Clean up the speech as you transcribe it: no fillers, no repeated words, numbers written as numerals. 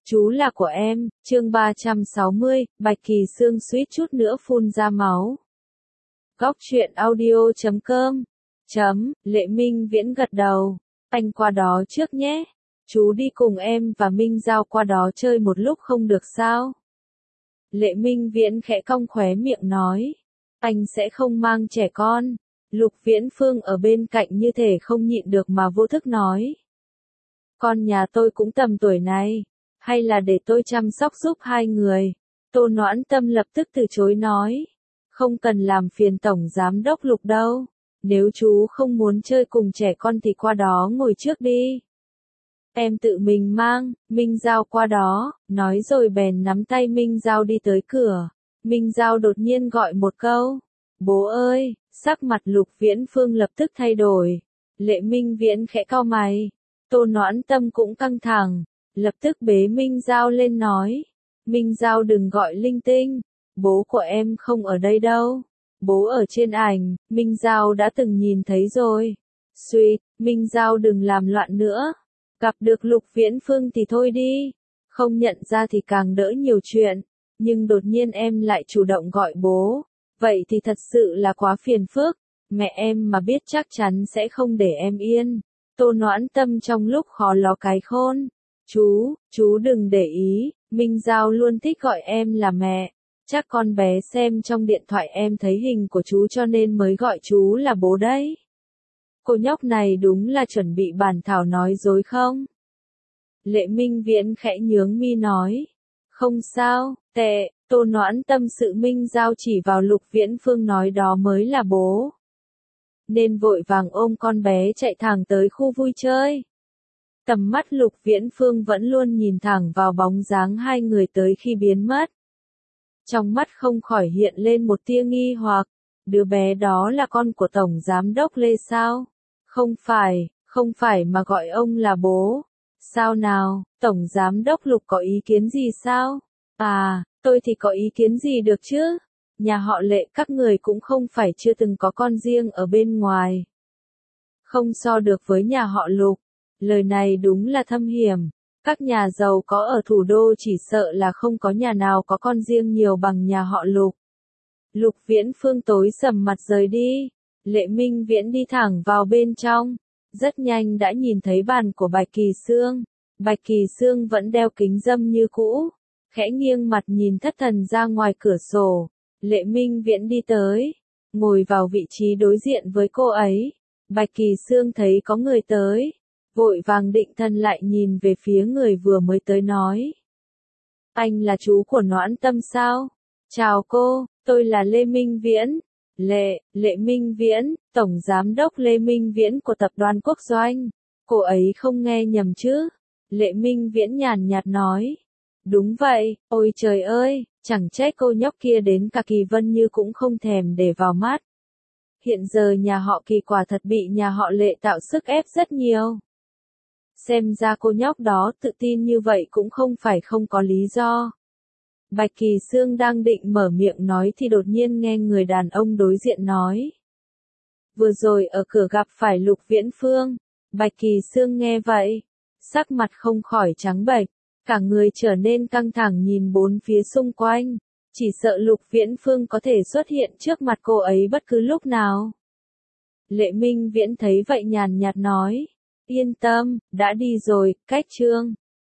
Chú là của em, chương 360, Bạch Kỳ Sương suýt chút nữa phun ra máu. Góc truyện audio.com Lệ Minh Viễn gật đầu. Anh qua đó trước nhé. Chú đi cùng em và Minh Giao qua đó chơi một lúc không được sao? Lệ Minh Viễn khẽ cong khóe miệng nói. Anh sẽ không mang trẻ con. Lục Viễn Phương ở bên cạnh như thể không nhịn được mà vô thức nói. Con nhà tôi cũng tầm tuổi này. Hay là để tôi chăm sóc giúp hai người? Tô Noãn Tâm lập tức từ chối nói. Không cần làm phiền Tổng Giám đốc Lục đâu. Nếu chú không muốn chơi cùng trẻ con thì qua đó ngồi trước đi. Em tự mình mang, Minh Giao qua đó, nói rồi bèn nắm tay Minh Giao đi tới cửa. Minh Giao đột nhiên gọi một câu. Bố ơi, sắc mặt Lục Viễn Phương lập tức thay đổi. Lệ Minh Viễn khẽ cau mày. Tô Noãn Tâm cũng căng thẳng. Lập tức bế Minh Giao lên nói. Minh Giao đừng gọi linh tinh. Bố của em không ở đây đâu. Bố ở trên ảnh, Minh Giao đã từng nhìn thấy rồi. Suýt, Minh Giao đừng làm loạn nữa. Gặp được Lục Viễn Phương thì thôi đi. Không nhận ra thì càng đỡ nhiều chuyện. Nhưng đột nhiên em lại chủ động gọi bố. Vậy thì thật sự là quá phiền phức. Mẹ em mà biết chắc chắn sẽ không để em yên. Tô Noãn Tâm trong lúc khó ló cái khôn. Chú đừng để ý, Minh Giao luôn thích gọi em là mẹ. Chắc con bé xem trong điện thoại em thấy hình của chú cho nên mới gọi chú là bố đấy. Cô nhóc này đúng là chuẩn bị bản thảo nói dối không? Lệ Minh Viễn khẽ nhướng mi nói. Không sao, tệ, Tô Noãn Tâm sự Minh Giao chỉ vào Lục Viễn Phương nói đó mới là bố. Nên vội vàng ôm con bé chạy thẳng tới khu vui chơi. Tầm mắt Lục Viễn Phương vẫn luôn nhìn thẳng vào bóng dáng hai người tới khi biến mất. Trong mắt không khỏi hiện lên một tia nghi hoặc, đứa bé đó là con của Tổng Giám đốc Lê sao? Không phải mà gọi ông là bố. Sao nào, Tổng Giám đốc Lục có ý kiến gì sao? À, tôi thì có ý kiến gì được chứ? Nhà họ Lệ các người cũng không phải chưa từng có con riêng ở bên ngoài. Không so được với nhà họ Lục. Lời này đúng là thâm hiểm. Các nhà giàu có ở thủ đô chỉ sợ là không có nhà nào có con riêng nhiều bằng nhà họ Lục. Lục Viễn Phương tối sầm mặt rời đi. Lệ Minh Viễn đi thẳng vào bên trong. Rất nhanh đã nhìn thấy bàn của Bạch Kỳ Sương. Bạch Kỳ Sương vẫn đeo kính râm như cũ. Khẽ nghiêng mặt nhìn thất thần ra ngoài cửa sổ. Lệ Minh Viễn đi tới. Ngồi vào vị trí đối diện với cô ấy. Bạch Kỳ Sương thấy có người tới. Vội vàng định thần lại nhìn về phía người vừa mới tới nói. Anh là chú của Noãn Tâm sao? Chào cô, tôi là Lê Minh Viễn. Lệ Minh Viễn, Tổng Giám đốc Lê Minh Viễn của Tập đoàn Quốc Doanh. Cô ấy không nghe nhầm chứ? Lệ Minh Viễn nhàn nhạt nói. Đúng vậy, ôi trời ơi, chẳng trách cô nhóc kia đến cả Kỳ Vân Như cũng không thèm để vào mắt. Hiện giờ nhà họ Kỳ quả thật bị nhà họ Lệ tạo sức ép rất nhiều. Xem ra cô nhóc đó tự tin như vậy cũng không phải không có lý do. Bạch Kỳ Sương đang định mở miệng nói thì đột nhiên nghe người đàn ông đối diện nói. Vừa rồi ở cửa gặp phải Lục Viễn Phương. Bạch Kỳ Sương nghe vậy. Sắc mặt không khỏi trắng bệch. Cả người trở nên căng thẳng nhìn bốn phía xung quanh. Chỉ sợ Lục Viễn Phương có thể xuất hiện trước mặt cô ấy bất cứ lúc nào. Lệ Minh Viễn thấy vậy nhàn nhạt nói. Yên tâm, đã đi rồi, cách chương.